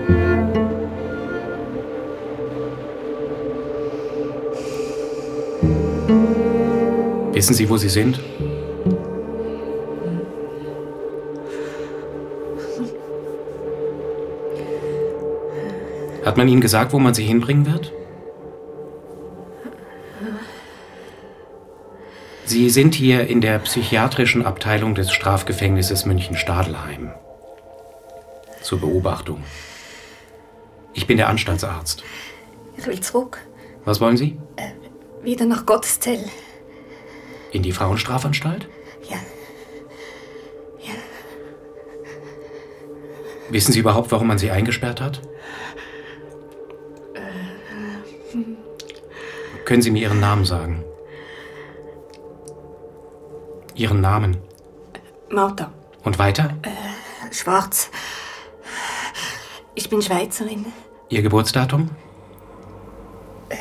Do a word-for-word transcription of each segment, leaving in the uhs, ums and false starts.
Wissen Sie, wo Sie sind? Hat man Ihnen gesagt, wo man Sie hinbringen wird? Sie sind hier in der psychiatrischen Abteilung des Strafgefängnisses München-Stadelheim. Zur Beobachtung. Ich bin der Anstaltsarzt. Ich will zurück. Was wollen Sie? Äh, wieder nach Gotteszell. In die Frauenstrafanstalt? Ja. Ja. Wissen Sie überhaupt, warum man Sie eingesperrt hat? Äh, hm. Können Sie mir Ihren Namen sagen? Ihren Namen? Martha. Und weiter? Äh, Schwarz. Ich bin Schweizerin. Ihr Geburtsdatum? Äh.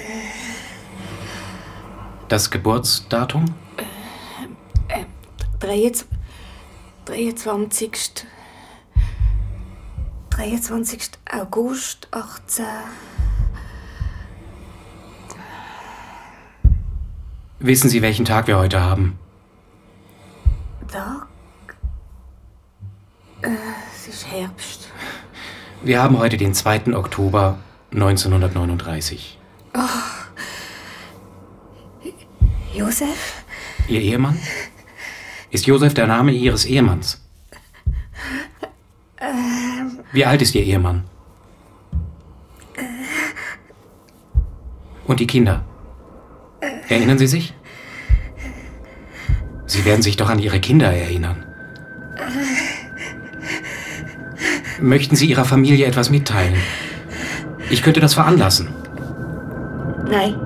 Das Geburtsdatum? Äh, äh, dreiundzwanzigsten dreiundzwanzigsten August achtzehn. Wissen Sie, welchen Tag wir heute haben? Tag? Äh, es ist Herbst. Wir haben heute den zweiten Oktober neunzehnhundertneununddreißig. Oh. Josef? Ihr Ehemann? Ist Josef der Name Ihres Ehemanns? Ähm. Wie alt ist Ihr Ehemann? Äh. Und die Kinder? Äh. Erinnern Sie sich? Sie werden sich doch an Ihre Kinder erinnern. Möchten Sie Ihrer Familie etwas mitteilen? Ich könnte das veranlassen. Nein.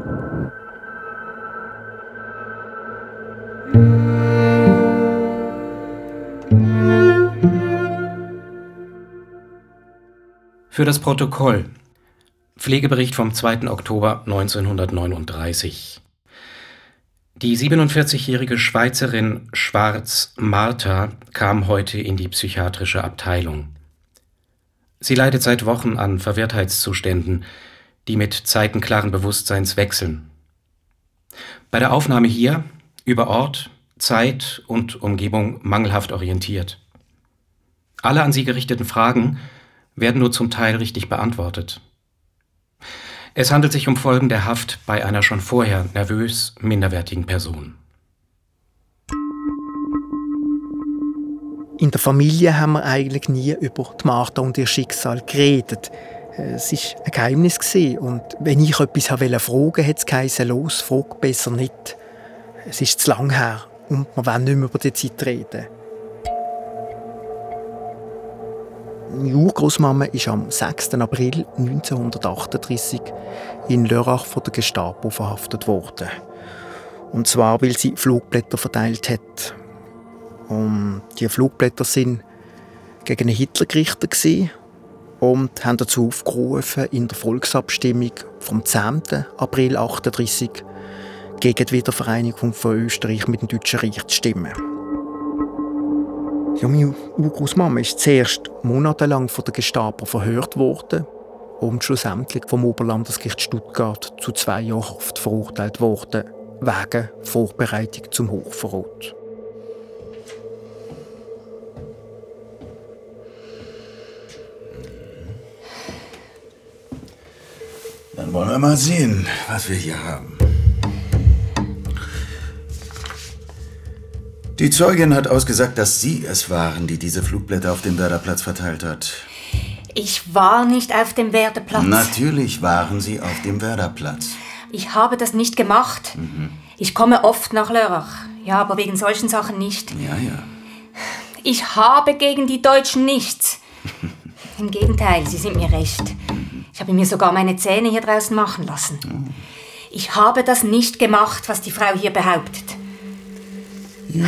Für das Protokoll. Pflegebericht vom zweiten Oktober neunzehnhundertneununddreißig. Die siebenundvierzigjährige Schweizerin Schwarz Martha kam heute in die psychiatrische Abteilung. Sie leidet seit Wochen an Verwirrtheitszuständen, die mit Zeiten klaren Bewusstseins wechseln. Bei der Aufnahme hier über Ort, Zeit und Umgebung mangelhaft orientiert. Alle an sie gerichteten Fragen werden nur zum Teil richtig beantwortet. Es handelt sich um Folgen der Haft bei einer schon vorher nervös minderwertigen Person. In der Familie haben wir eigentlich nie über die Martha und ihr Schicksal geredet. Es war ein Geheimnis. Und wenn ich etwas fragen wollte, hat es geheißen, los, frag besser nicht. Es ist zu lang her und wir wollen nicht mehr über die Zeit reden. Meine Urgroßmama ist am sechsten April neunzehnhundertachtunddreißig in Lörrach von der Gestapo verhaftet worden. Und zwar, weil sie Flugblätter verteilt hat. Und die Flugblätter sind gegen Hitler gerichtet und haben dazu aufgerufen, in der Volksabstimmung vom zehnten April neunzehnhundertachtunddreißig gegen die Wiedervereinigung von Österreich mit dem Deutschen Reich zu stimmen. Ja, meine Urgroßmama ist zuerst monatelang von der Gestapo verhört worden und schlussendlich vom Oberlandesgericht Stuttgart zu zwei Jahren Haft verurteilt worden, wegen Vorbereitung zum Hochverrat. Dann wollen wir mal sehen, was wir hier haben. Die Zeugin hat ausgesagt, dass Sie es waren, die diese Flugblätter auf dem Werderplatz verteilt hat. Ich war nicht auf dem Werderplatz. Natürlich waren Sie auf dem Werderplatz. Ich habe das nicht gemacht. Mhm. Ich komme oft nach Lörrach. Ja, aber wegen solchen Sachen nicht. Ja, ja. Ich habe gegen die Deutschen nichts. Im Gegenteil, sie sind mir recht. Ich habe mir sogar meine Zähne hier draußen machen lassen. Mhm. Ich habe das nicht gemacht, was die Frau hier behauptet. Ja.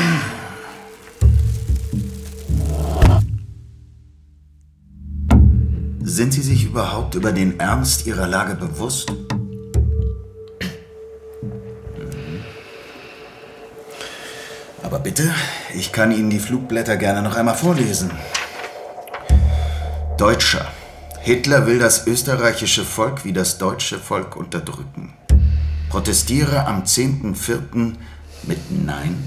Sind Sie sich überhaupt über den Ernst Ihrer Lage bewusst? Aber bitte, ich kann Ihnen die Flugblätter gerne noch einmal vorlesen. Deutscher, Hitler will das österreichische Volk wie das deutsche Volk unterdrücken. Protestiere am zehnten vierten mit Nein.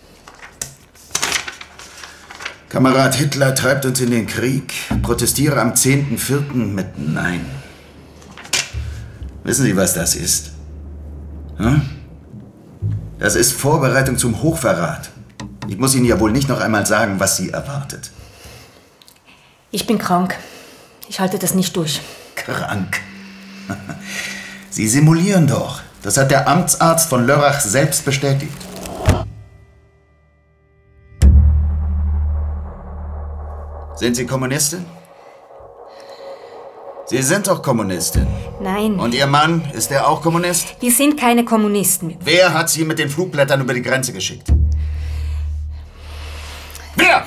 Kamerad Hitler treibt uns in den Krieg. Protestiere am zehnten vierten mit Nein. Wissen Sie, was das ist? Hm? Das ist Vorbereitung zum Hochverrat. Ich muss Ihnen ja wohl nicht noch einmal sagen, was Sie erwartet. Ich bin krank. Ich halte das nicht durch. Krank? Sie simulieren doch. Das hat der Amtsarzt von Lörrach selbst bestätigt. Sind Sie Kommunistin? Sie sind doch Kommunistin. Nein. Und Ihr Mann, ist er auch Kommunist? Wir sind keine Kommunisten. Wer hat Sie mit den Flugblättern über die Grenze geschickt? Wer?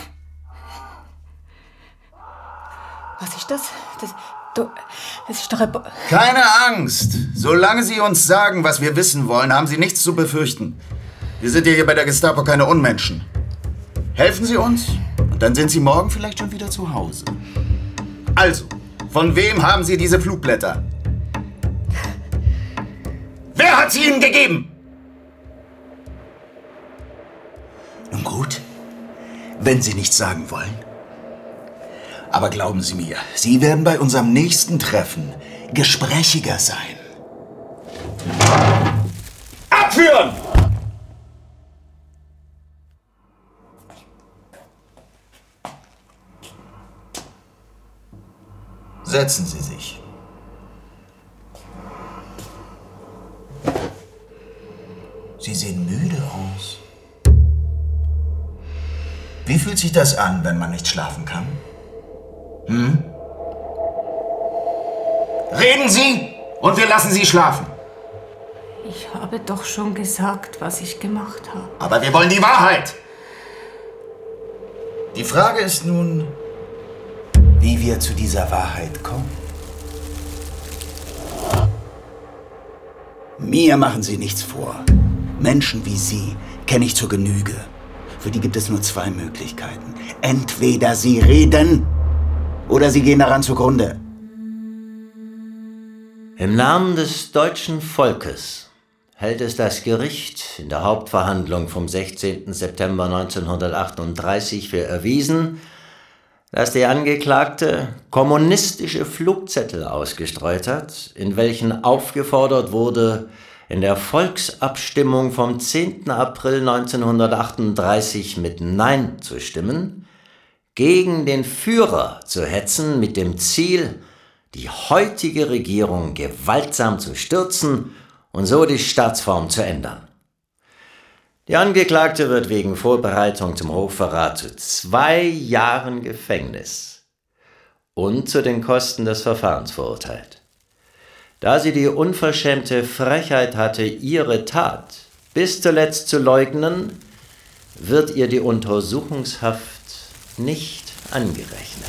Was ist das? Das, du, das ist doch ein... Bo- Keine Angst. Solange Sie uns sagen, was wir wissen wollen, haben Sie nichts zu befürchten. Wir sind ja hier bei der Gestapo keine Unmenschen. Helfen Sie uns und dann sind Sie morgen vielleicht schon wieder zu Hause. Also, von wem haben Sie diese Flugblätter? Wer hat sie Ihnen gegeben? Nun gut, wenn Sie nichts sagen wollen. Aber glauben Sie mir, Sie werden bei unserem nächsten Treffen gesprächiger sein. Abführen! Setzen Sie sich. Sie sehen müde aus. Wie fühlt sich das an, wenn man nicht schlafen kann? Hm? Reden Sie und wir lassen Sie schlafen. Ich habe doch schon gesagt, was ich gemacht habe. Aber wir wollen die Wahrheit. Die Frage ist nun, wie wir zu dieser Wahrheit kommen. Mir machen Sie nichts vor. Menschen wie Sie kenne ich zur Genüge. Für die gibt es nur zwei Möglichkeiten. Entweder Sie reden oder Sie gehen daran zugrunde. Im Namen des deutschen Volkes hält es das Gericht in der Hauptverhandlung vom sechzehnten September neunzehnhundertachtunddreißig für erwiesen, dass die Angeklagte kommunistische Flugzettel ausgestreut hat, in welchen aufgefordert wurde, in der Volksabstimmung vom zehnten April neunzehnhundertachtunddreißig mit Nein zu stimmen, gegen den Führer zu hetzen mit dem Ziel, die heutige Regierung gewaltsam zu stürzen und so die Staatsform zu ändern. Die Angeklagte wird wegen Vorbereitung zum Hochverrat zu zwei Jahren Gefängnis und zu den Kosten des Verfahrens verurteilt. Da sie die unverschämte Frechheit hatte, ihre Tat bis zuletzt zu leugnen, wird ihr die Untersuchungshaft nicht angerechnet.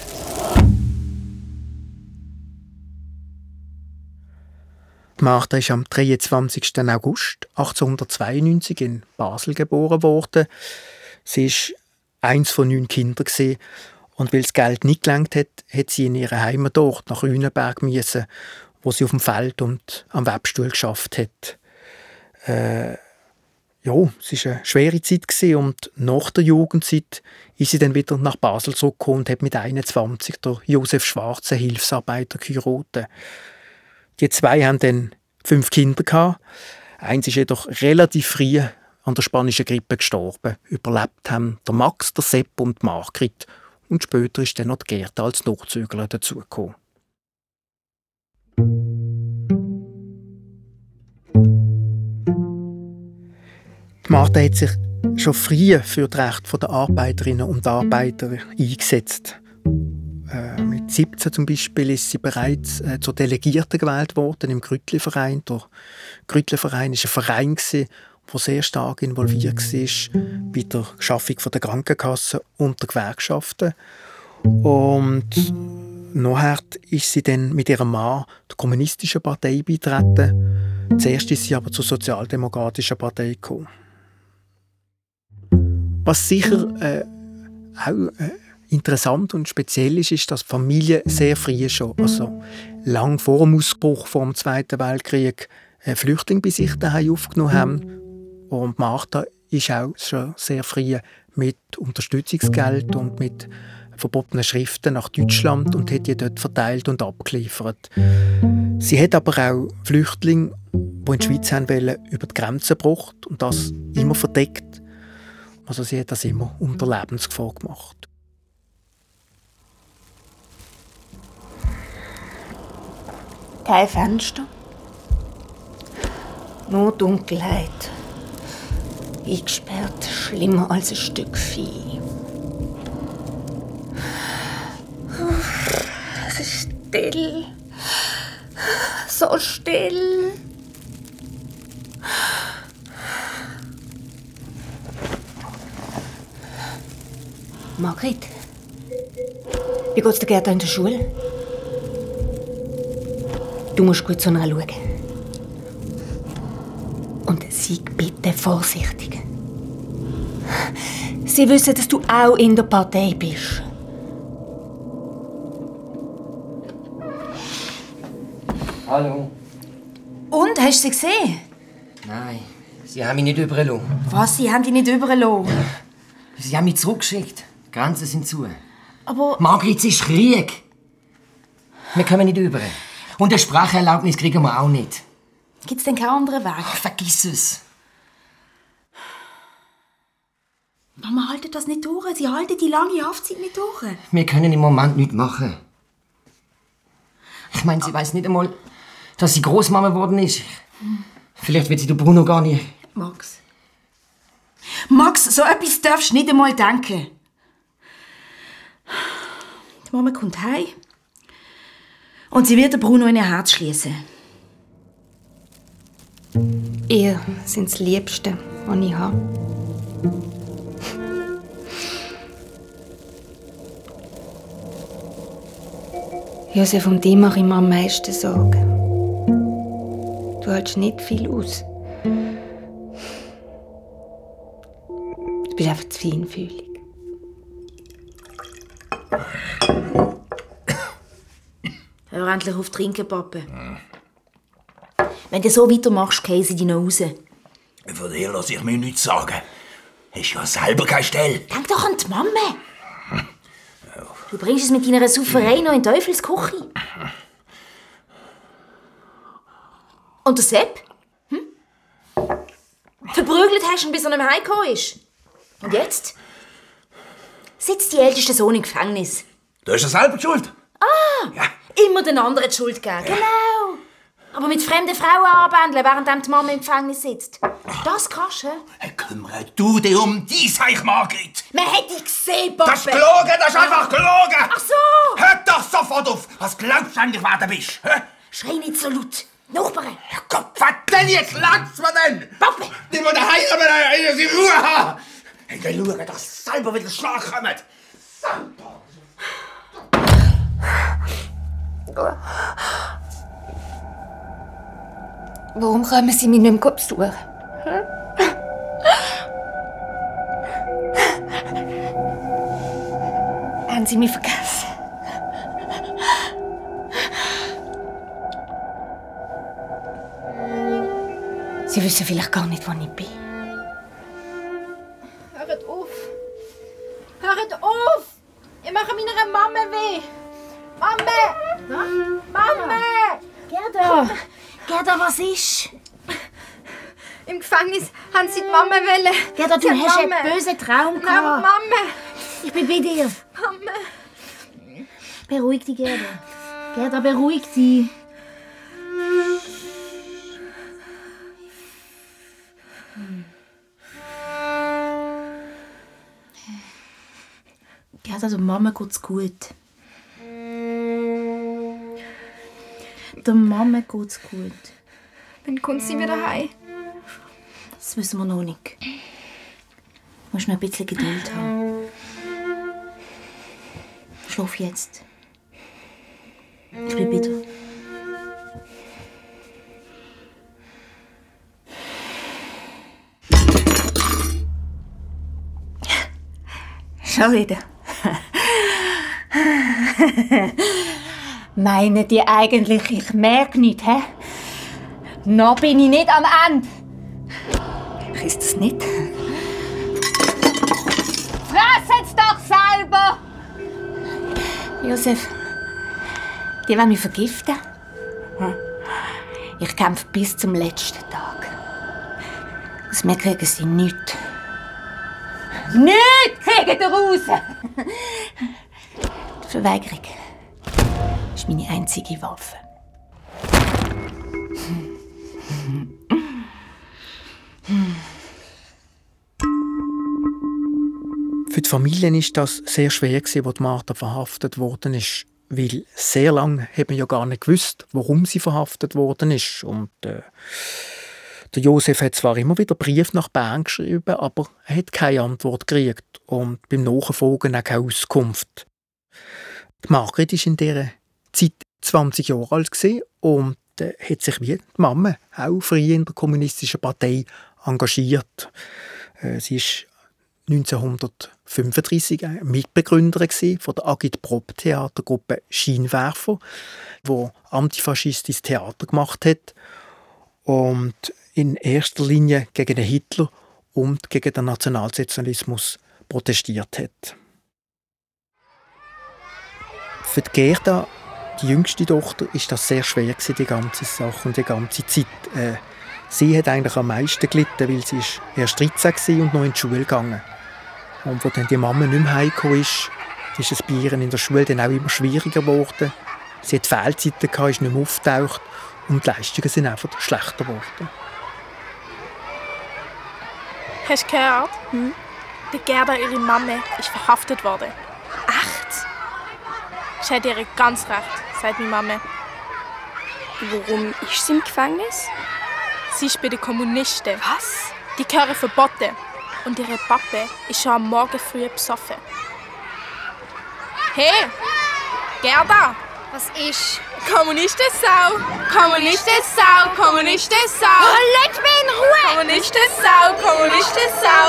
Martha ist am dreiundzwanzigsten August achtzehnhundertzweiundneunzig in Basel geboren worden. Sie war eins von neun Kindern gewesen. Und weil das Geld nicht gelangt hat, hat sie in ihrer Heimatort nach Rüneberg müssen, wo sie auf dem Feld und am Webstuhl geschafft hat. Äh, ja, es war eine schwere Zeit gewesen, und nach der Jugendzeit ist sie dann wieder nach Basel zurückgekommen und hat mit einundzwanzig der Josef Schwarz, einen Hilfsarbeiter, geheiratet. Die zwei haben dann fünf Kinder gehabt. Eins ist jedoch relativ früh an der spanischen Grippe gestorben. Überlebt haben der Max, der Sepp und die Margrit. Und später ist dann noch die Gerda als Nachzügler dazugekommen. Die Martha hat sich schon früh für das Recht der Arbeiterinnen und Arbeiter eingesetzt. Äh, mit siebzehn zum Beispiel ist sie bereits äh, zur Delegierten gewählt worden im Grüttli-Verein. Der Grüttli-Verein war ein Verein, der sehr stark involviert war bei der Schaffung der Krankenkassen und der Gewerkschaften. Und nachher ist sie dann mit ihrem Mann der Kommunistischen Partei beigetreten. Zuerst ist sie aber zur Sozialdemokratischen Partei gekommen. Was sicher äh, auch äh, interessant und speziell ist, ist, dass die Familie sehr früh schon, also lang vor dem Ausbruch vor dem Zweiten Weltkrieg, Flüchtlinge bei sich daheim aufgenommen haben. Und Martha ist auch schon sehr früh mit Unterstützungsgeld und mit verbotenen Schriften nach Deutschland und hat die dort verteilt und abgeliefert. Sie hat aber auch Flüchtlinge, die in die Schweiz haben wollen, über die Grenzen gebracht und das immer verdeckt. Also sie hat das immer unter Lebensgefahr gemacht. Kein Fenster. Nur Dunkelheit. Eingesperrt, schlimmer als ein Stück Vieh. Es ist still. So still. Margrit, wie geht's der Gerda in der Schule? Du musst gut zu ihr schauen. Und sei bitte vorsichtig. Sie wissen, dass du auch in der Partei bist. Hallo. Und, hast du sie gesehen? Nein, sie haben mich nicht überlassen. Was, sie haben dich nicht überlassen? Sie haben mich zurückgeschickt. Die Grenzen sind zu. Aber... Margrit, es ist Krieg. Wir kommen nicht über. Und eine Spracherlaubnis kriegen wir auch nicht. Gibt's denn keinen anderen Weg? Ach, vergiss es. Mama haltet das nicht durch. Sie halten die lange Haftzeit nicht durch. Wir können im Moment nichts machen. Ich meine, sie weiß nicht einmal, dass sie Großmama geworden ist. Vielleicht wird sie den Bruno gar nicht. Max. Max, so etwas darfst du nicht einmal denken. Die Mama kommt heim. Und sie wird den Bruno in ihr Herz schließen. Ihr sind das Liebste, was ich habe. Josef, um dich mache ich mir am meisten Sorgen. Du hältst nicht viel aus. Du bist einfach zu feinfühlig. Hör endlich auf zu trinken, Papa. Hm. Wenn du so weitermachst, gehen sie dich noch raus. Von dir lasse ich mir nichts sagen. Hast ja selber keine Stelle. Denk doch an die Mama. Du bringst es mit deiner Sauferei noch in Teufels Küche. Und der Sepp? Hm? Verprügelt hast du ihn, bis er nicht mehr heimgekommen ist. Und jetzt? Sitzt die älteste Sohn im Gefängnis. Du hast ja selber die Schuld. Ah! Ja. Immer den anderen die Schuld geben. Ja. Genau. Aber mit fremden Frauen anbändeln, während die Mama im Gefängnis sitzt. Das kannst du. Hey, kümmere du dich um die Seich, Margrit. Man hätte dich gesehen, Papa. Das ist gelogen, das ist einfach gelogen. Ach so. Hör doch sofort auf. Was glaubst du eigentlich, wer du bist? Hä? Schrei nicht so laut. Nachbarn. Ja Gott, was denn jetzt? Langt's mir denn? Papa. Die muss daheim, aber sie Ruhe haben. Hey, dann schau, dass selber wieder Schlag kommt. Warum kommen Sie mich nicht mehr besuchen? Hm? Haben Sie mich vergessen? Sie wissen vielleicht gar nicht, wo ich bin. Hört auf! Hört auf! Ihr macht meiner Mama weh! Mama! Mama! Gerda! Gerda, was ist? Im Gefängnis haben sie die Mama wollen. Gerda, du sie hast Mama. einen bösen Traum gehabt. Nein, Mama! Ich bin bei dir. Mama! Beruhig dich, Gerda. Gerda, beruhig dich. Hm. Gerda, der Mama geht's gut. Der Mama geht's gut. Wann kommt sie wieder heim? Das wissen wir noch nicht. Du musst noch ein bisschen Geduld haben. Schlaf jetzt. Ich bin bei dir. Schon wieder. Meinen die eigentlich, ich merke nicht, hä? Noch bin ich nicht am Ende. Ich ist das nicht. Fressen's doch selber! Josef, die wollen mich vergiften? Hm. Ich kämpfe bis zum letzten Tag. Aus mir kriegen sie nichts. Nichts kriegen sie raus! Die Verweigerung ist meine einzige Waffe. Für die Familie war das sehr schwer, als Martha verhaftet worden ist. Weil sehr lange hat man ja gar nicht gewusst, warum sie verhaftet worden ist. Und äh, der Josef hat zwar immer wieder Brief nach Bern geschrieben, aber er hat keine Antwort gekriegt und beim Nachfragen auch keine Auskunft. Die Margret war in dieser Zeit zwanzig Jahre alt und äh, hat sich wie die Mama auch früh in der kommunistischen Partei engagiert. Äh, sie ist neunzehnhundertfünfunddreissig Mitbegründerin von der Agitprop-Theatergruppe Scheinwerfer, die antifaschistisches Theater gemacht hat und in erster Linie gegen den Hitler und gegen den Nationalsozialismus protestiert hat. Für die Gerda, die jüngste Tochter, ist das sehr schwer gewesen, die ganze Sache und die ganze Zeit. Äh, sie hat eigentlich am meisten gelitten, weil sie ist erst dreizehn war und noch in die Schule gegangen. Und als dann die Mama nicht mehr heimgekommen ist, ist es bei ihr in der Schule dann auch immer schwieriger geworden. Sie hat Fehlzeiten gehabt, ist nicht mehr aufgetaucht und die Leistungen sind einfach schlechter geworden. Hast du gehört? Hm? Die Gerda, ihre Mama, ist verhaftet worden. Echt? Ich hätte ihr ganz recht, sagt meine Mama. Warum ist sie im Gefängnis? Sie ist bei den Kommunisten. Was? Die gehören verboten. Und ihre Papa ist schon am Morgen früh besoffen. Hey! Gerda! Was ist? Kommunistensau! Kommunistensau! Kommunistensau! Oh, leg mich in Ruhe! Kommunistensau! Kommunistensau!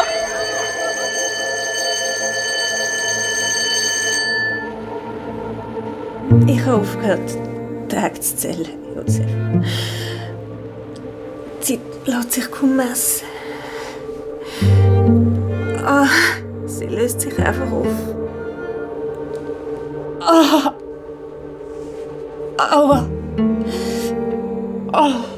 Ich habe aufgehört, Tage zu zählen, Josef. Die Zeit lässt sich kaum messen. Ah, sie löst sich einfach auf. Ah! Aua! Ah!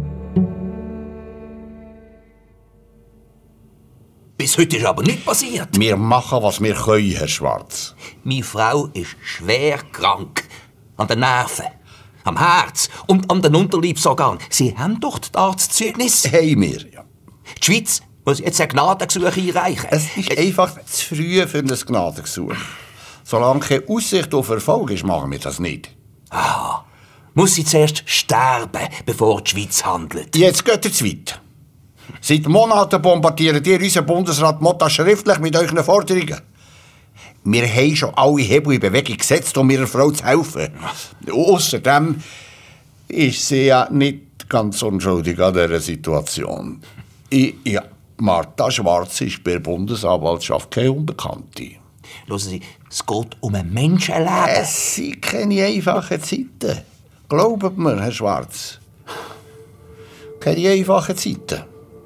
Bis heute ist aber nichts passiert. Wir machen, was wir können, Herr Schwarz. Meine Frau ist schwer krank. An den Nerven, am Herz und an den Unterleibsorganen. Sie haben doch das Arztzeugnis. Haben wir, ja. Die Schweiz muss jetzt ein Gnadengesuch einreichen. Es ist einfach zu früh für ein Gnadengesuch. Solange keine Aussicht auf Erfolg ist, machen wir das nicht. Ah, muss sie zuerst sterben, bevor die Schweiz handelt. Jetzt geht ihr zu weit. Seit Monaten bombardiert ihr unseren Bundesrat Motta schriftlich mit euren Forderungen. Wir haben schon alle Hebel in Bewegung gesetzt, um ihrer Frau zu helfen. Außerdem ist sie ja nicht ganz unschuldig an dieser Situation. Ich, ja, Martha Schwarz ist bei der Bundesanwaltschaft keine Unbekannte. Hören Sie, es geht um ein Menschenleben. Es sind keine einfachen Zeiten. Glaubt mir, Herr Schwarz. Keine einfachen Zeiten.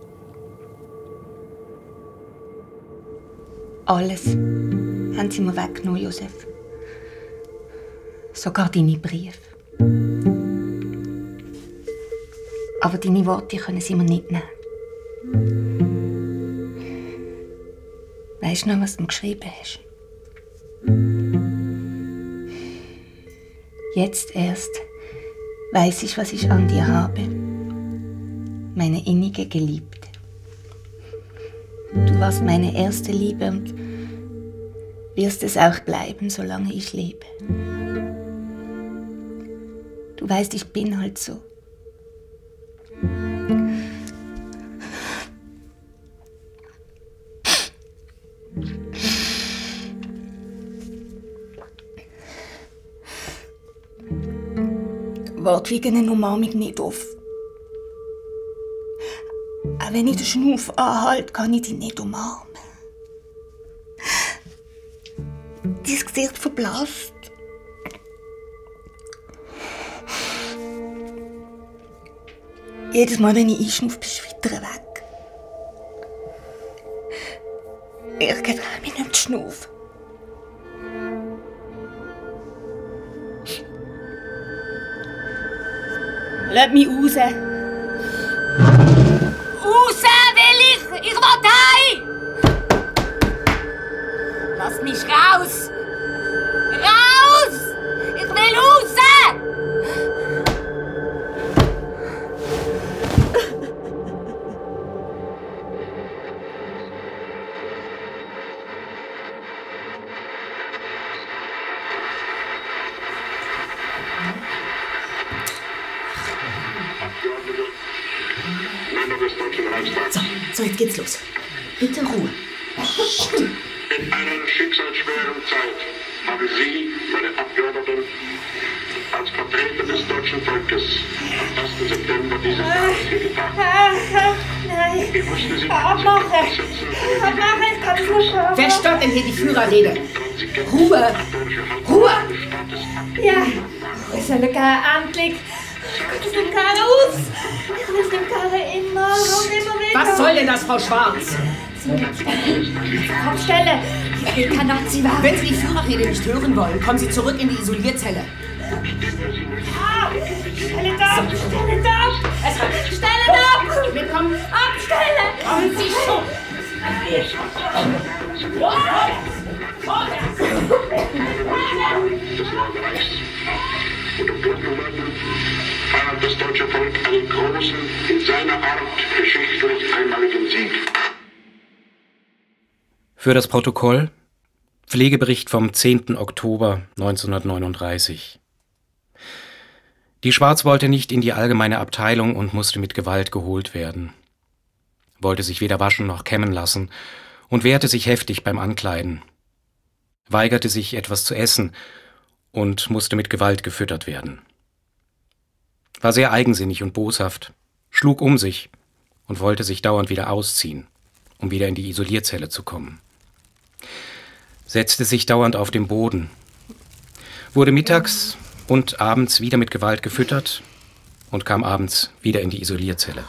Alles haben sie mir weggenommen, Josef. Sogar deine Briefe. Aber deine Worte können sie mir nicht nehmen. Weißt du noch, was du geschrieben hast? Jetzt erst weiß ich, was ich an dir habe. Meine innige Geliebte. Du warst meine erste Liebe und wirst es auch bleiben, solange ich lebe. Du weißt, ich bin halt so. Wart wegen einer Umarmung nicht auf. Auch wenn ich den Schnuff anhalte, kann ich dich nicht umarmen. Dein Gesicht verblasst. Jedes Mal, wenn ich einschnaufe, bist du wieder weg. Ich getraue mich nicht zu schnaufen. Lass mich raus. Raus will ich! Ich will heim! Lass mich raus! Raus! Ich will raus! So, so, jetzt geht's los. Bitte Ruhe. In einer schicksalsschweren Zeit haben Sie, meine Abgeordneten, als Vertreter des deutschen Volkes am ersten September dieses Jahres hier getagt. Nein. Ich musste Sie Abmache. Abmache, ich kann es nicht hören. Wer stört denn hier die Führerrede? Ruhe! Ruhe! Ja, ich soll gehen, endlich. Ich will dem Karre aus. Ich will dem Karre immer und immer wieder. Was soll denn das, Frau Schwarz? Abstelle. Ich will kein Nazi werden. Wenn Sie die Führerrede nicht hören wollen, kommen Sie zurück in die Isolierzelle. Ah, stelle ab, stelle ab. Stelle ab. Willkommen. Abstelle. Kommen Sie schon. Und um Dunkelwerden feiert das deutsche Volk einen großen, in seiner Art geschichtlich einmaligen Sieg. Für das Protokoll Pflegebericht vom zehnten Oktober neunzehnhundertneununddreißig. Die Schwarz wollte nicht in die allgemeine Abteilung und musste mit Gewalt geholt werden. Wollte sich weder waschen noch kämmen lassen und wehrte sich heftig beim Ankleiden. Weigerte sich, etwas zu essen und musste mit Gewalt gefüttert werden. War sehr eigensinnig und boshaft, schlug um sich und wollte sich dauernd wieder ausziehen, um wieder in die Isolierzelle zu kommen. Setzte sich dauernd auf den Boden, wurde mittags und abends wieder mit Gewalt gefüttert und kam abends wieder in die Isolierzelle.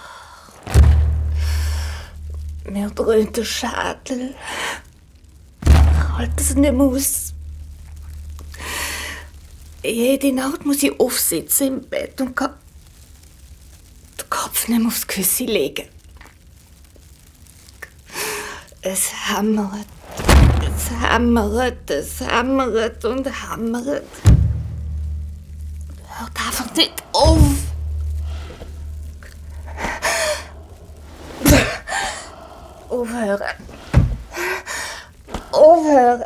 Mir dröhnt der Schädel. Ich halte es nicht mehr aus. Jede Nacht muss ich aufsitzen im Bett und kann den Kopf nicht mehr aufs Kissen legen. Es hämmert, es hämmert, es hämmert und hämmert. Hört einfach nicht auf. Aufhören. Aufhören.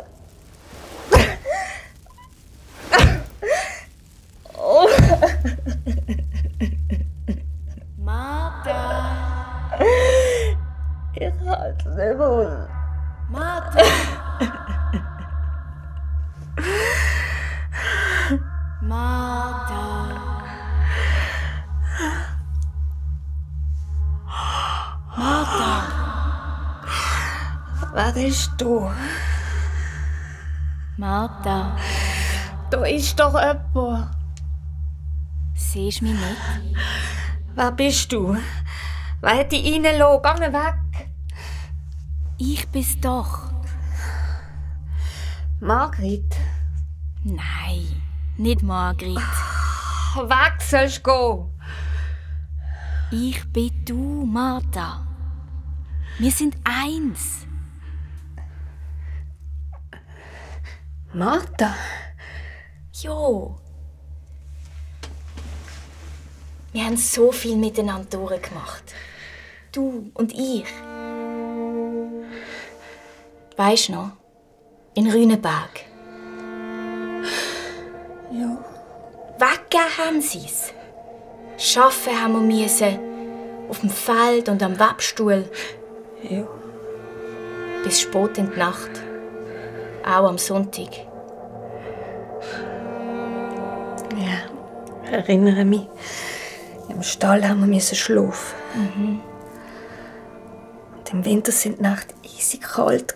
Martha. Ich halte es nicht mehr. Martha. Martha. Martha. Wer bist du? Martha. Da ist doch jemand. Siehst du mich nicht? Wer bist du? Wer hat dich reingelassen? Geh weg. Ich bin's doch. Margrit? Nein, nicht Margrit. Weg sollst du gehen. Ich bin du, Martha. Wir sind eins. Martha? Jo. Wir haben so viel miteinander durchgemacht. Du und ich. Weisst noch? In Rüneberg. Ja. Weggehen haben sie's. Schaffen haben wir müssen. Auf dem Feld und am Webstuhl. Ja. Bis spät in die Nacht. Auch am Sonntag. Ja, erinnere mich. Im Stall haben wir schlafen. Mhm. Und im Winter sind die Nacht eisig kalt.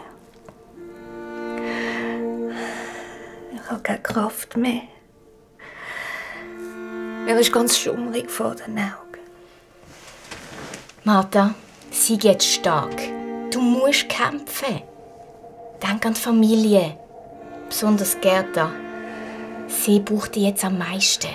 Ich habe keine Kraft mehr. Mir ist ganz schummrig vor den Augen. Martha, sei jetzt stark. Du musst kämpfen. Denk an die Familie. Besonders Gerda. Sie braucht dich jetzt am meisten.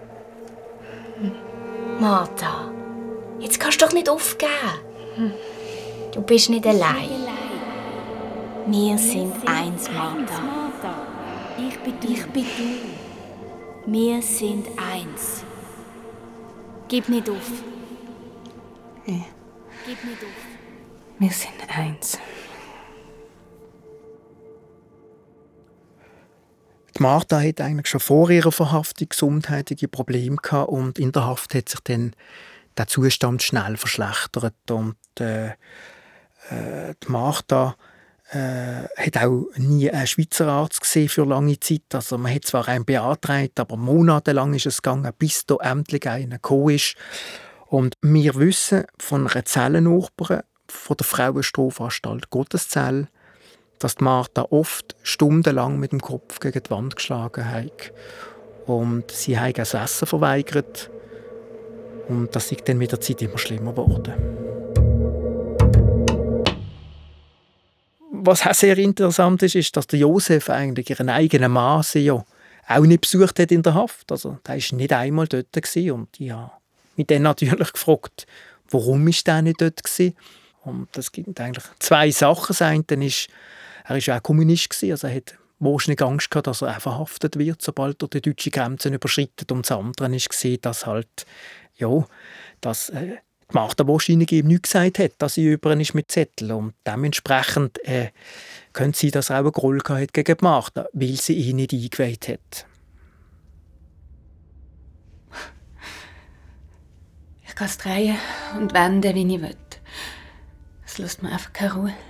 Martha, jetzt kannst du doch nicht aufgeben. Du bist nicht allein. Wir sind eins, Martha. Ich bin du. Ich bin du. Wir sind eins. Gib nicht auf. Ja. Gib nicht auf. Wir sind eins. Die Martha hatte eigentlich schon vor ihrer Verhaftung gesundheitliche Probleme gehabt und in der Haft hat sich dann der Zustand schnell verschlechtert. Und äh, äh, die Martha äh, hat auch nie einen Schweizer Arzt gesehen für lange Zeit. Also man hat zwar einen beantragt, aber monatelang ist es gegangen, bis da endlich einer gekommen ist. Und wir wissen von einer Zellennachbarin von der Frauenstrafanstalt Gotteszell, dass die Martha oft stundenlang mit dem Kopf gegen die Wand geschlagen hat. Und sie hat das Essen verweigert. Und das ist dann mit der Zeit immer schlimmer geworden. Was auch sehr interessant ist, ist, dass der Josef eigentlich ihren eigenen Mann ja auch nicht besucht hat in der Haft. Also, der war nicht einmal dort gewesen. Und ich habe mich dann natürlich gefragt, warum ist der nicht dort gewesen? Und es gibt eigentlich zwei Sachen. Das eine ist, er war ja auch Kommunist gewesen, also er hat wahrscheinlich Angst gehabt, dass er auch verhaftet wird, sobald er die deutsche Grenze überschreitet. Und das andere ist gesehen, dass halt, ja, dass äh, die Martha wahrscheinlich eben nichts gesagt hat, dass sie über ihn ist mit Zettel. Und dementsprechend äh, könnte sie, dass er auch einen Groll gehabt hat gegen die Martha, weil sie ihn nicht eingeweiht hat. Ich kann es drehen und wenden, wie ich will. Es lässt mir einfach keine Ruhe.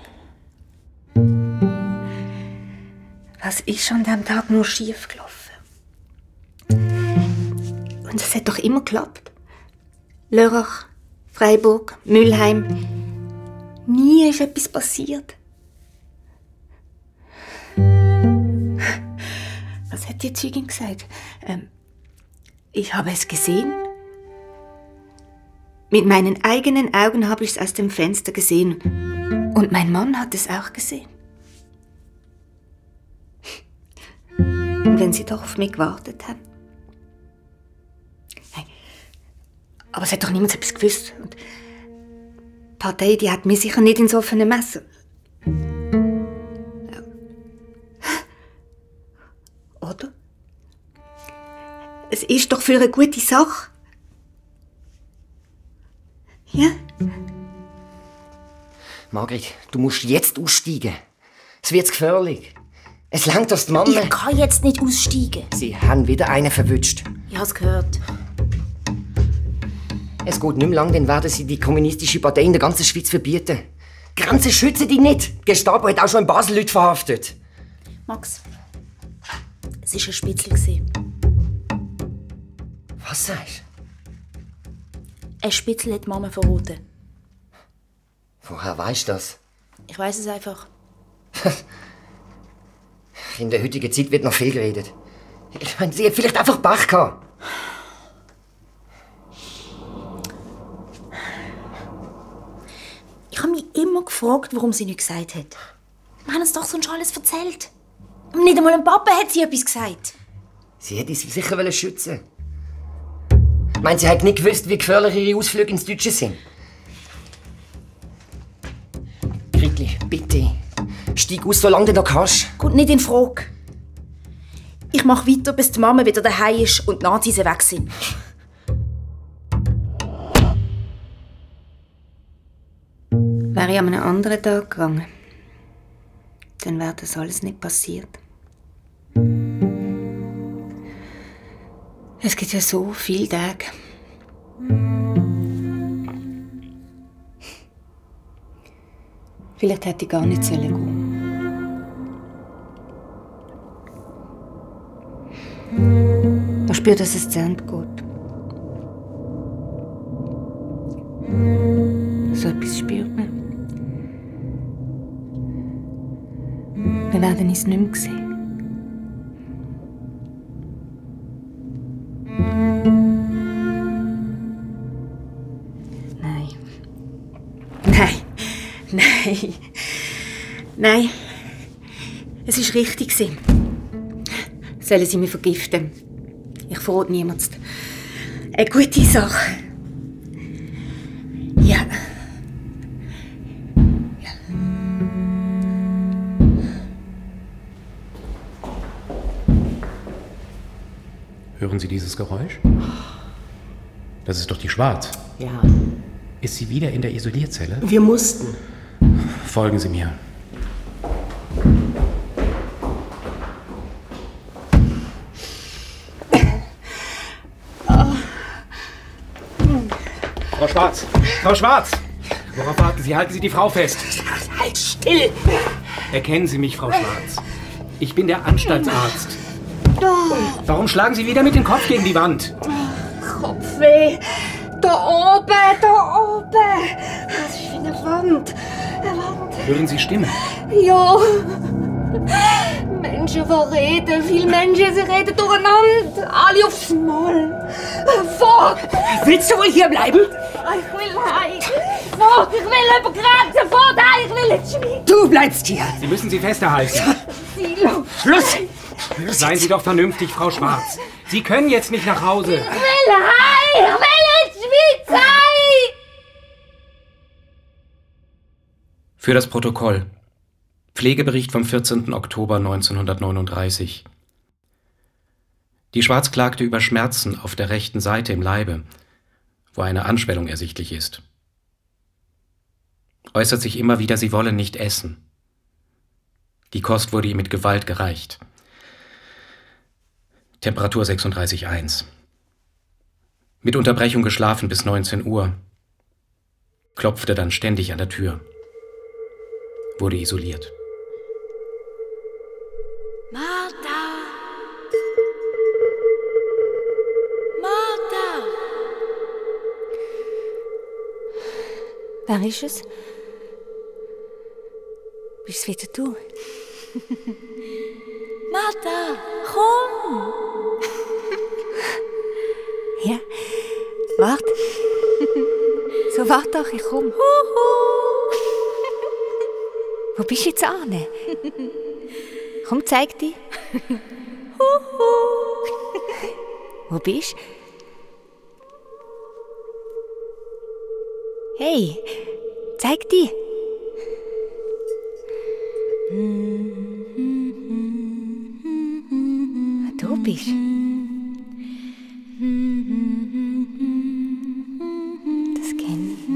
Was ist an diesem Tag nur schief gelaufen? Und es hat doch immer geklappt. Lörrach, Freiburg, Mülheim. Nie ist etwas passiert. Was hat die Zeugin gesagt? Ähm, ich habe es gesehen. Mit meinen eigenen Augen habe ich es aus dem Fenster gesehen. Und mein Mann hat es auch gesehen. Und wenn sie doch auf mich gewartet haben. Hey, aber es hat doch niemand etwas gewusst. Und die Partei, die hat mir sicher nicht ins offene Messer. Oder? Es ist doch für eine gute Sache. Ja? Margrit, du musst jetzt aussteigen. Es wird gefährlich. Es langt, dass die Mama... Ich kann jetzt nicht aussteigen. Sie haben wieder einen verwünscht. Ich habe es gehört. Es geht nicht mehr lang, dann werden sie die kommunistische Partei in der ganzen Schweiz verbieten. Grenzen schützen die nicht. Die Gestapo hat auch schon in Basel Leute verhaftet. Max, es war ein Spitzel. Was sagst du? Ein Spitzel hat die Mama verraten. Woher weisst du das? Ich weiss es einfach. In der heutigen Zeit wird noch viel geredet. Ich meine, sie hat vielleicht einfach Pech gehabt. Ich habe mich immer gefragt, warum sie nichts gesagt hat. Wir haben uns doch sonst alles erzählt. Nicht einmal dem Papa hat sie etwas gesagt. Sie hätte sie sicher schützen wollen. Ich meine, sie hat nicht gewusst, wie gefährlich ihre Ausflüge ins Deutsche sind. Gritli, bitte. Steig aus, solange du noch kannst. Kommt nicht in Frage. Ich mache weiter, bis die Mama wieder daheim ist und die Nazis weg sind. Wäre ich an einem anderen Tag gegangen, dann wäre das alles nicht passiert. Es gibt ja so viele Tage. Vielleicht hätte ich gar nicht gehen sollen. Ich spüre, dass es zu Ende geht. So etwas spürt man. Wir werden uns nicht mehr sehen. Nein, Nein. Nein. Es war richtig. Sollen Sie mich vergiften? Ich verrate niemanden. Eine gute Sache. Ja. Ja. Hören Sie dieses Geräusch? Das ist doch die Schwarz. Ja. Ist sie wieder in der Isolierzelle? Wir mussten. Folgen Sie mir. Frau Schwarz! Frau Schwarz! Worauf warten Sie? Halten Sie die Frau fest! Halt still! Erkennen Sie mich, Frau Schwarz? Ich bin der Anstaltsarzt. Warum schlagen Sie wieder mit dem Kopf gegen die Wand? Kopfweh. Da oben, da oben. Das ist wie eine Wand. Eine Wand. Hören Sie Stimmen? Ja. Menschen, die reden. Viele Menschen, sie reden durcheinander. Alle aufs Mal. Fort! Willst du wohl hier bleiben? Ich will heim. Fort, ich will über Grenzen. Fort, heim, ich will in die Schweiz. Du bleibst hier. Sie müssen sie festhalten. Silo. Schluss! Seien Sie doch vernünftig, Frau Schwarz. Sie können jetzt nicht nach Hause. Ich will heim. Ich will in die Schweiz heim. Für das Protokoll. Pflegebericht vom vierzehnten Oktober neunzehnhundertneununddreißig. Die Schwarz klagte über Schmerzen auf der rechten Seite im Leibe, wo eine Anschwellung ersichtlich ist. Äußert sich immer wieder, sie wolle nicht essen. Die Kost wurde ihr mit Gewalt gereicht. Temperatur sechsunddreißig Komma eins. Mit Unterbrechung geschlafen bis neunzehn Uhr. Klopfte dann ständig an der Tür. Wurde isoliert. Martha! Martha! Wer ist es? Bist es wieder du? Martha, komm! Ja, warte. So, warte doch, ich komm. Huhu! Wo bist du jetzt an? Komm, zeig dich. Huhu! Wo bist du? Hey, zeig dich. Du bist. Das kenn ich.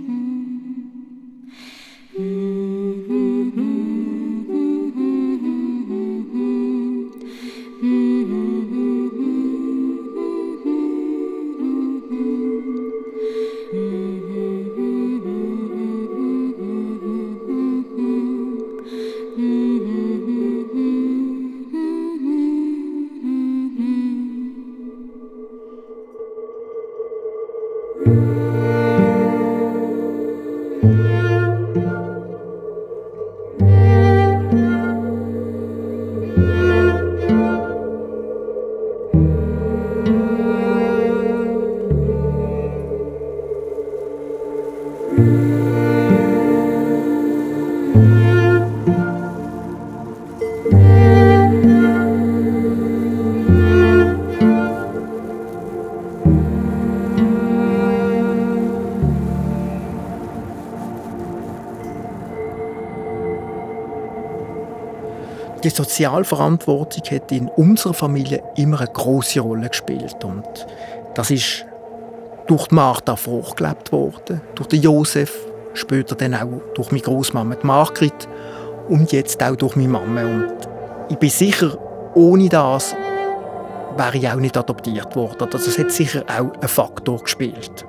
Die Sozialverantwortung hat in unserer Familie immer eine grosse Rolle gespielt. Und das ist durch die Martha vorgelebt worden, durch den Josef, später dann auch durch meine Großmama, die Margrit, und jetzt auch durch meine Mama. Und ich bin sicher, ohne das wäre ich auch nicht adoptiert worden. Also es hat sicher auch einen Faktor gespielt.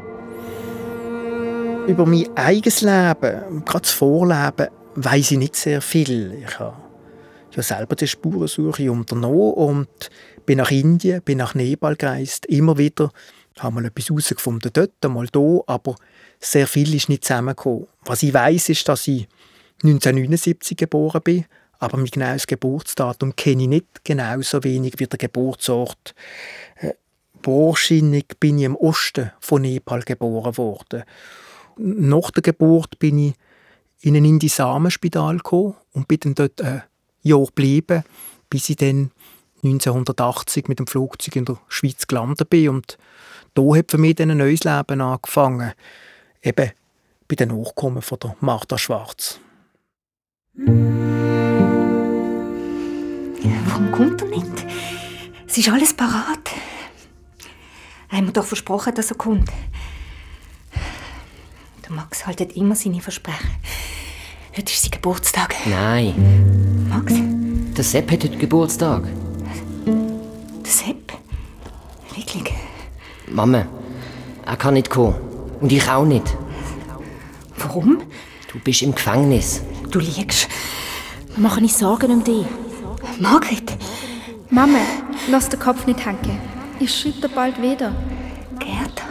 Über mein eigenes Leben, gerade das Vorleben, weiss ich nicht sehr viel. Ich habe ja selber die Spurensuche unternommen und bin nach Indien, bin nach Nepal gereist, immer wieder. Ich habe mal etwas herausgefunden dort, mal da, aber sehr viel ist nicht zusammengekommen. Was ich weiss, ist, dass ich neunzehnhundertneunundsiebzig geboren bin, aber mein genaues Geburtsdatum kenne ich nicht, genauso wenig wie der Geburtsort. Äh, wahrscheinlich bin ich im Osten von Nepal geboren worden. Nach der Geburt bin ich in ein Indisamenspital gekommen und bin dann dort ein Jahr geblieben, bis ich dann neunzehnhundertachtzig mit dem Flugzeug in der Schweiz gelandet bin. Und da hat für mich dann ein neues Leben angefangen. Eben bei den Nachkommen von der Martha Schwarz. Warum kommt er nicht? Es ist alles parat. Er hat mir doch versprochen, dass er kommt. Der Max haltet immer seine Versprechen. Heute ist sein Geburtstag. Nein. Max? Der Sepp hat heute Geburtstag. Der Sepp? Wirklich? Mama, er kann nicht kommen. Und ich auch nicht. Warum? Du bist im Gefängnis. Du liegst. Wir machen uns Sorgen um dich. Margret? Mama, lass den Kopf nicht hängen. Ich schreibe dir bald wieder. Gerda?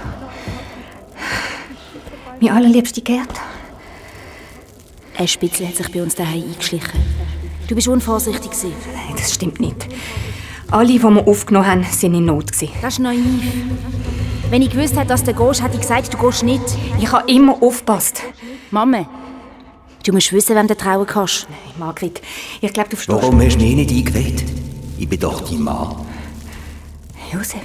Meine allerliebste Gerda? Ein Spitzel hat sich bei uns daheim eingeschlichen. Du bist unvorsichtig gewesen. Nein, das stimmt nicht. Alle, die wir aufgenommen haben, waren in Not. Das ist naiv. Wenn ich gewusst hätte, dass du gehst, hätte ich gesagt, du gehst nicht. Ich habe immer aufgepasst. Mama, du musst wissen, wem du trauen kannst. Nein, Margret, ich glaube, du verstehst... Warum hast du mich nicht eingeweiht? Ich bin doch dein Mann. Josef.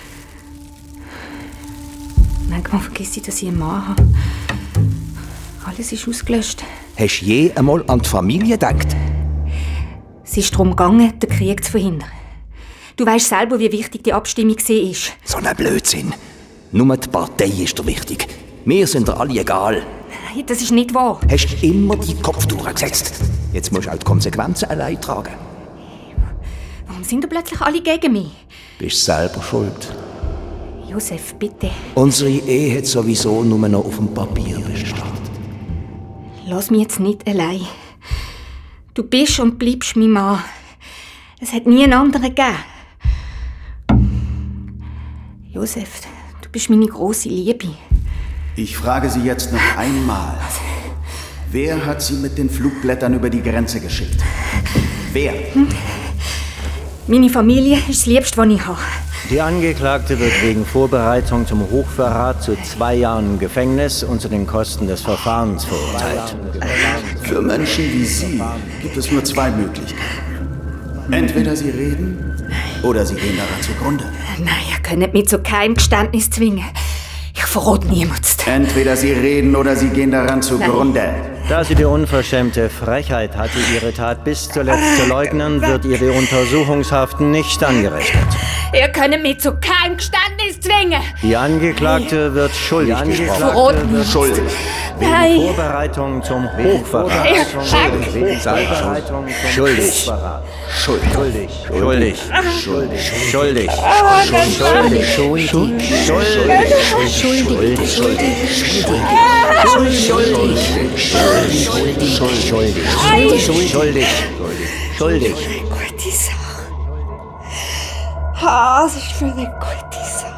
Manchmal vergesse ich, dass ich einen Mann habe. Alles ist ausgelöscht. Hast du je einmal an die Familie gedacht? Es ist darum gegangen, den Krieg zu verhindern. Du weißt selber, wie wichtig die Abstimmung war. So ein Blödsinn. Nur die Partei ist dir wichtig. Wir sind dir alle egal. Nein, das ist nicht wahr. Hast du immer deinen Kopf durchgesetzt. Jetzt musst du auch die Konsequenzen allein tragen. Warum sind da plötzlich alle gegen mich? Bist selber schuld. Josef, bitte. Unsere Ehe hat sowieso nur noch auf dem Papier bestanden. Lass mich jetzt nicht allein. Du bist und bleibst mein Mann. Es hat nie einen anderen gegeben. Josef, du bist meine grosse Liebe. Ich frage Sie jetzt noch einmal. Wer hat Sie mit den Flugblättern über die Grenze geschickt? Wer? Hm? Meine Familie ist das Liebste, was ich habe. Die Angeklagte wird wegen Vorbereitung zum Hochverrat zu zwei Jahren Gefängnis und zu den Kosten des Verfahrens verurteilt. Für Menschen wie Sie gibt es nur zwei Möglichkeiten. Entweder Sie reden oder Sie gehen daran zugrunde. Nein, ihr könnt mich zu keinem Geständnis zwingen. Ich verrate niemanden. Entweder Sie reden oder Sie gehen daran zugrunde. Da sie die unverschämte Frechheit hatte, ihre Tat bis zuletzt zu leugnen, wird ihr die Untersuchungshaft nicht angerechnet. Ihr könnt mich zu keinem Geständnis zwingen. Die Angeklagte wird schuldig gesprochen. Verrate mich. Schuldig. Wegen Nein. Vorbereitung zum Hochverrat. Schuldig. Wegen Vorbereitung zum Hochverrat. Schuldig. Schuldig. Schuldig. Schuldig. Schuldig. Schuldig. Schuldig. Schuldig. Schuldig. Schuldig. Schuldig. Schuldig. Gute Sache. Ah, das ist für eine gute Sache.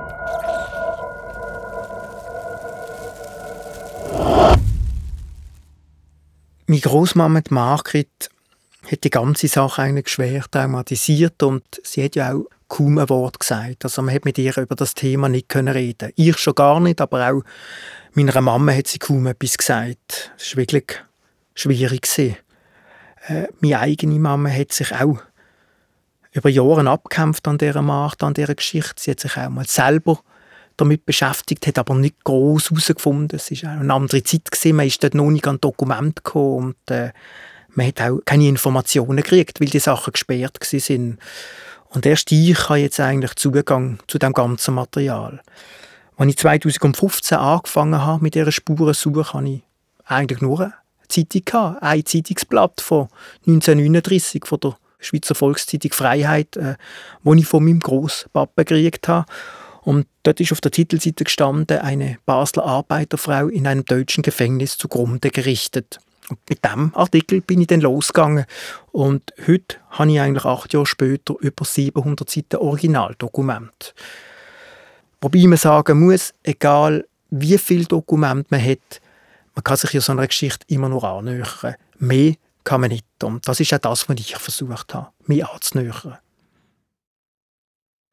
Meine Großmama, die Margret, hat die ganze Sache eigentlich schwer traumatisiert und sie hat ja auch kaum ein Wort gesagt. Also man hat mit ihr über das Thema nicht können reden. Ich schon gar nicht, aber auch meiner Mama hat sie kaum etwas gesagt. Das war wirklich schwierig. Äh, meine eigene Mama hat sich auch über Jahre abgekämpft an dieser Martha, an dieser Geschichte. Sie hat sich auch mal selber damit beschäftigt, hat aber nicht gross herausgefunden. Es war auch eine andere Zeit gewesen. Man ist dort noch nicht an Dokumente gekommen und äh, man hat auch keine Informationen gekriegt, weil die Sachen gesperrt waren. Und erst ich habe jetzt eigentlich Zugang zu dem ganzen Material. Als ich zweitausendfünfzehn angefangen habe mit dieser Spurensuche, hatte ich eigentlich nur eine Zeitung gehabt, ein Zeitungsblatt von neunzehnhundertneununddreissig von der Schweizer Volkszeitung Freiheit, äh, wo ich von meinem Grosspapa gekriegt habe. Und dort ist auf der Titelseite gestanden, eine Basler Arbeiterfrau in einem deutschen Gefängnis zugrunde gerichtet. Und mit diesem Artikel bin ich dann losgegangen. Und heute habe ich eigentlich acht Jahre später über siebenhundert Seiten Originaldokumente. Wobei man sagen muss, egal wie viele Dokumente man hat, man kann sich ja so einer Geschichte immer noch annähern. Mehr kann man nicht. Und das ist auch das, was ich versucht habe, mich anzunähern.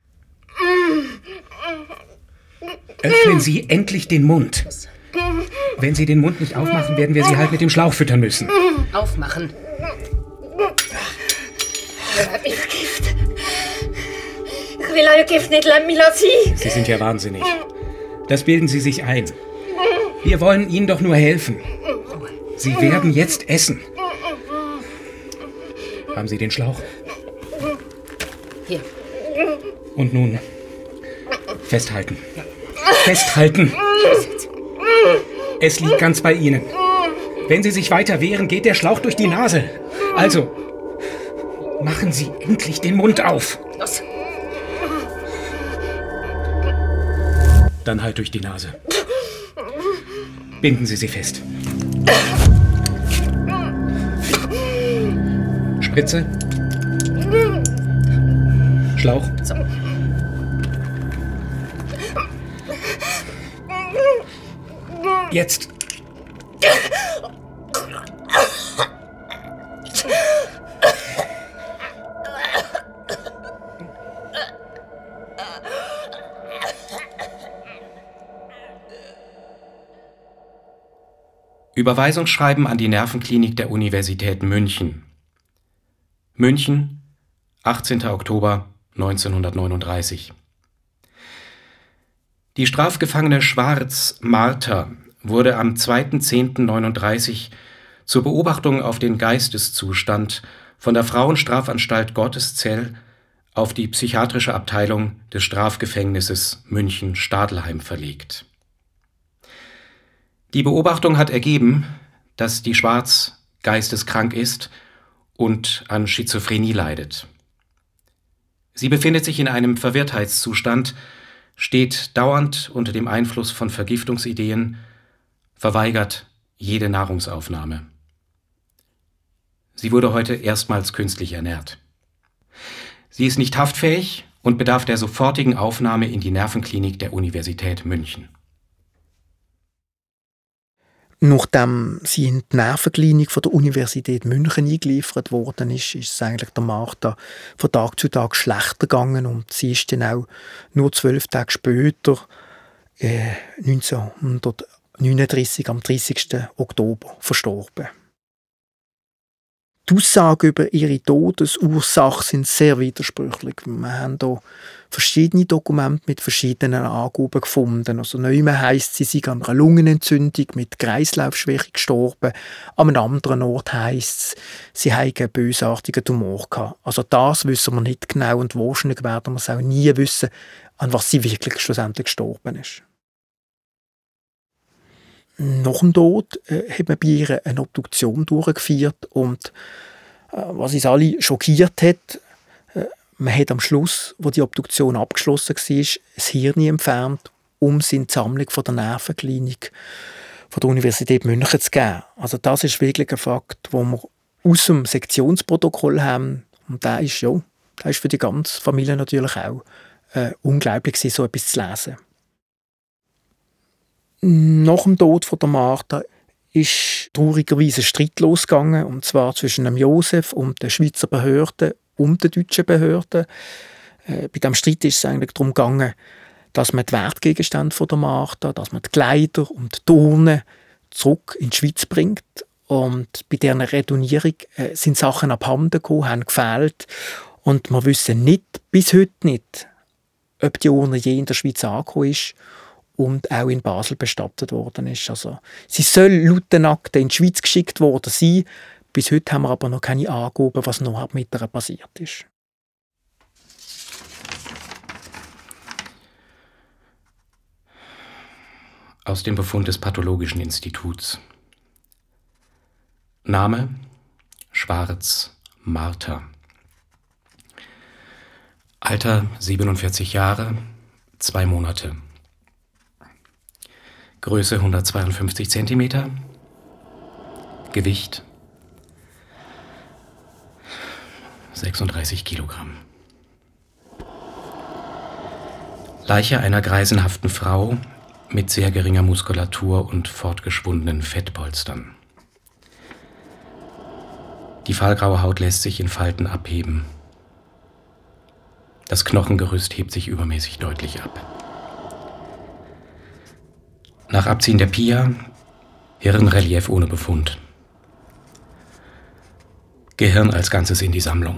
Öffnen Sie endlich den Mund. Wenn Sie den Mund nicht aufmachen, werden wir Sie halt mit dem Schlauch füttern müssen. Aufmachen. Er hat mich vergiftet. Ich will euer Gift nicht, lasst mich sein. Sie sind ja wahnsinnig. Das bilden Sie sich ein. Wir wollen Ihnen doch nur helfen. Sie werden jetzt essen. Haben Sie den Schlauch? Hier. Und nun festhalten. Festhalten! Es liegt ganz bei Ihnen. Wenn Sie sich weiter wehren, geht der Schlauch durch die Nase. Also, machen Sie endlich den Mund auf. Los. Dann halt durch die Nase. Binden Sie sie fest. Spritze. Schlauch. So. Jetzt. Überweisungsschreiben an die Nervenklinik der Universität München. München, achtzehnter Oktober neunzehnhundertneununddreißig. Die Strafgefangene Schwarz, Martha, wurde am zweiten zehnten neununddreißig zur Beobachtung auf den Geisteszustand von der Frauenstrafanstalt Gotteszell auf die psychiatrische Abteilung des Strafgefängnisses München-Stadelheim verlegt. Die Beobachtung hat ergeben, dass die Schwarz geisteskrank ist und an Schizophrenie leidet. Sie befindet sich in einem Verwirrtheitszustand, steht dauernd unter dem Einfluss von Vergiftungsideen, verweigert jede Nahrungsaufnahme. Sie wurde heute erstmals künstlich ernährt. Sie ist nicht haftfähig und bedarf der sofortigen Aufnahme in die Nervenklinik der Universität München. Nachdem sie in die Nervenklinik von der Universität München eingeliefert worden ist, ist es eigentlich der Martha von Tag zu Tag schlechter gegangen und sie ist dann auch nur zwölf Tage später, äh, neunzehnhundertneununddreißig, am dreißigsten Oktober, verstorben. Die Aussagen über ihre Todesursache sind sehr widersprüchlich. Wir haben hier verschiedene Dokumente mit verschiedenen Angaben gefunden. Also neumal heisst, sie sei an einer Lungenentzündung mit Kreislaufschwäche gestorben. An einem anderen Ort heisst es, sie habe einen bösartigen Tumor gehabt. Also das wissen wir nicht genau und wahrscheinlich werden wir es auch nie wissen, an was sie wirklich schlussendlich gestorben ist. Nach dem Tod äh, hat man bei ihr eine Obduktion durchgeführt und äh, was uns alle schockiert hat, äh, man hat am Schluss, wo die Obduktion abgeschlossen war, das Hirn entfernt, um es in die Sammlung von der Nervenklinik von der Universität München zu geben. Also das ist wirklich ein Fakt, den wir aus dem Sektionsprotokoll haben und der ist, ja, der ist für die ganze Familie natürlich auch äh, unglaublich, so etwas zu lesen. Nach dem Tod von der Martha ist traurigerweise ein Streit losgegangen, und zwar zwischen dem Josef und der Schweizer Behörden und den deutschen Behörden. Äh, bei diesem Streit ist es eigentlich darum gegangen, dass man die Wertgegenstände von der Martha, dass man die Kleider und die Turnen zurück in die Schweiz bringt. Und bei dieser Retournierung äh, sind Sachen abhanden gekommen, haben gefehlt. Und wir wissen nicht, bis heute nicht, ob die Urne je in der Schweiz angekommen ist und auch in Basel bestattet worden ist. Also, sie soll laut den Akten in die Schweiz geschickt worden sein. Bis heute haben wir aber noch keine Angaben, was noch mit ihr passiert ist. Aus dem Befund des Pathologischen Instituts. Name: Schwarz, Martha. Alter: siebenundvierzig Jahre, zwei Monate. Größe: hundertzweiundfünfzig Zentimeter. Gewicht: sechsunddreißig Kilogramm. Leiche einer greisenhaften Frau mit sehr geringer Muskulatur und fortgeschwundenen Fettpolstern. Die fahlgraue Haut lässt sich in Falten abheben. Das Knochengerüst hebt sich übermäßig deutlich ab. Nach Abziehen der P I A Hirnrelief ohne Befund. Gehirn als Ganzes in die Sammlung.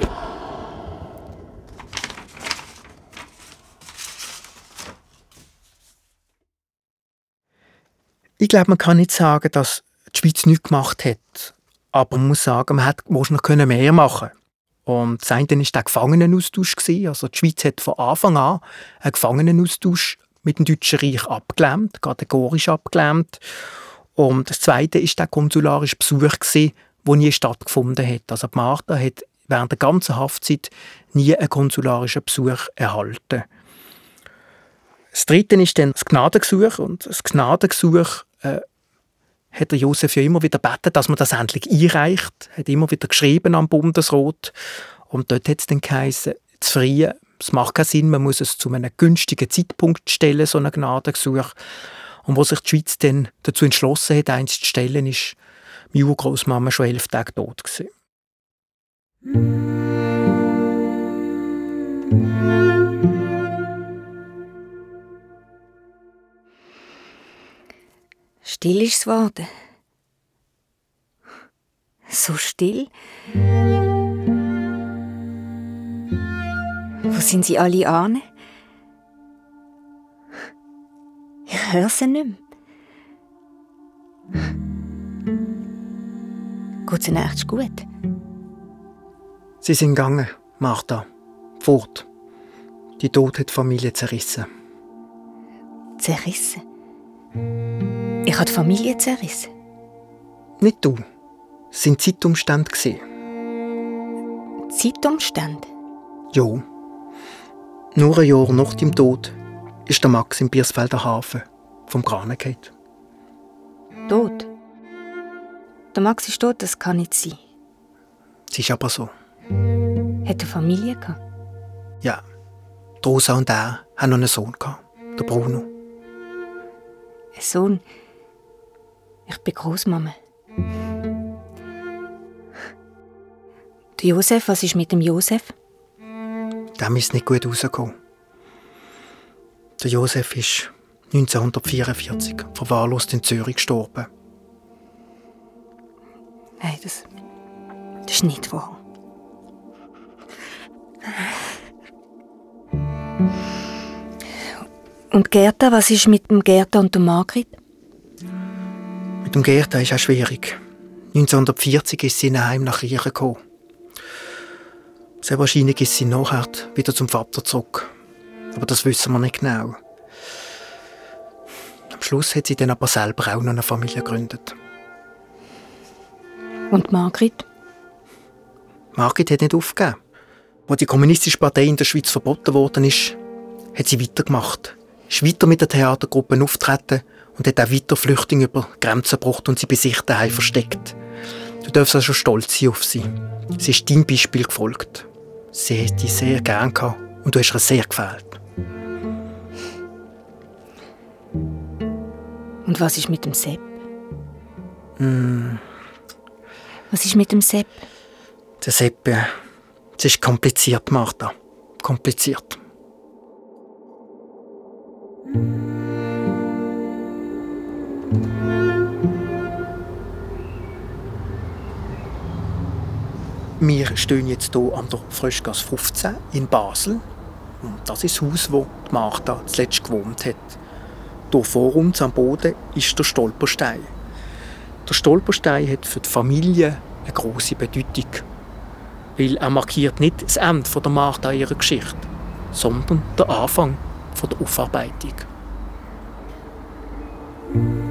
Ich glaube, man kann nicht sagen, dass die Schweiz nichts gemacht hat. Aber man muss sagen, man hätte wahrscheinlich mehr machen können. Und das eine war der Gefangenenaustausch. Also die Schweiz hat von Anfang an einen Gefangenenaustausch mit dem Deutschen Reich abgelehnt, kategorisch abgelehnt. Und das zweite war der konsularische Besuch, der nie stattgefunden hat. Also Martha hat während der ganzen Haftzeit nie einen konsularischen Besuch erhalten. Das dritte ist dann das Gnadengesuch. Und das Gnadengesuch äh, hat der Josef ja immer wieder gebeten, dass man das endlich einreicht. Er hat immer wieder geschrieben am Bundesrat. Und dort hat es dann geheißen, zu frieren, es macht keinen Sinn, man muss es zu einem günstigen Zeitpunkt stellen, so ein Gnadengesuch. Und wo sich die Schweiz dann dazu entschlossen hat, eins zu stellen, ist meine Urgroßmama schon elf Tage tot gewesen. Still ist es geworden. So still. Wo sind sie alle an? Ich höre sie nicht mehr. Geht's ihnen echt gut? Sie sind gegangen, Martha. Fort. Die Tod hat die Familie zerrissen. Zerrissen? Ich habe die Familie zerrissen? Nicht du. Es waren Zeitumstände. Zeitumstände? Ja. Nur ein Jahr nach dem Tod ist der Max im Biersfelder Hafen vom Kranen gefallen. Tot? Der Max ist tot, das kann nicht sein. Es ist aber so. Hat er Familie gehabt? Ja. Die Rosa und er haben noch einen Sohn gehabt, der Bruno. Ein Sohn? Ich bin Großmama. Der Josef, was ist mit dem Josef? Dem ist nicht gut rausgekommen. Der Josef ist neunzehnhundertvierundvierzig verwahrlost in Zürich gestorben. Nein, das, das ist nicht wahr. Und Gerda, was ist mit dem Gerda und der Margrit? Mit dem Gerda ist auch schwierig. neunzehnhundertvierzig ist sie in ein Heim nach Riechen gekommen. Sehr wahrscheinlich ist sie nachher wieder zum Vater zurück. Aber das wissen wir nicht genau. Am Schluss hat sie dann aber selber auch noch eine Familie gegründet. Und Margrit? Margrit hat nicht aufgegeben. Als die kommunistische Partei in der Schweiz verboten worden ist, hat sie weitergemacht. Ist weiter mit den Theatergruppen auftreten und hat auch weiter Flüchtlinge über Grenzen gebracht und sie bei sich daheim versteckt. Du darfst also stolz sein auf sie. Sie ist deinem Beispiel gefolgt. Sie hat dich sehr gern gehabt und du hast ihr sehr gefällt. Und was ist mit dem Sepp? Mm. Was ist mit dem Sepp? Der Sepp, äh, es ist kompliziert, Martha. Kompliziert. Wir stehen jetzt hier an der Fröschgasse fünfzehn in Basel. Und das ist das Haus, wo die Martha zuletzt gewohnt hat. Hier vor uns am Boden ist der Stolperstein. Der Stolperstein hat für die Familie eine grosse Bedeutung. Weil er markiert nicht das Ende der Martha ihrer Geschichte, sondern den Anfang der Aufarbeitung.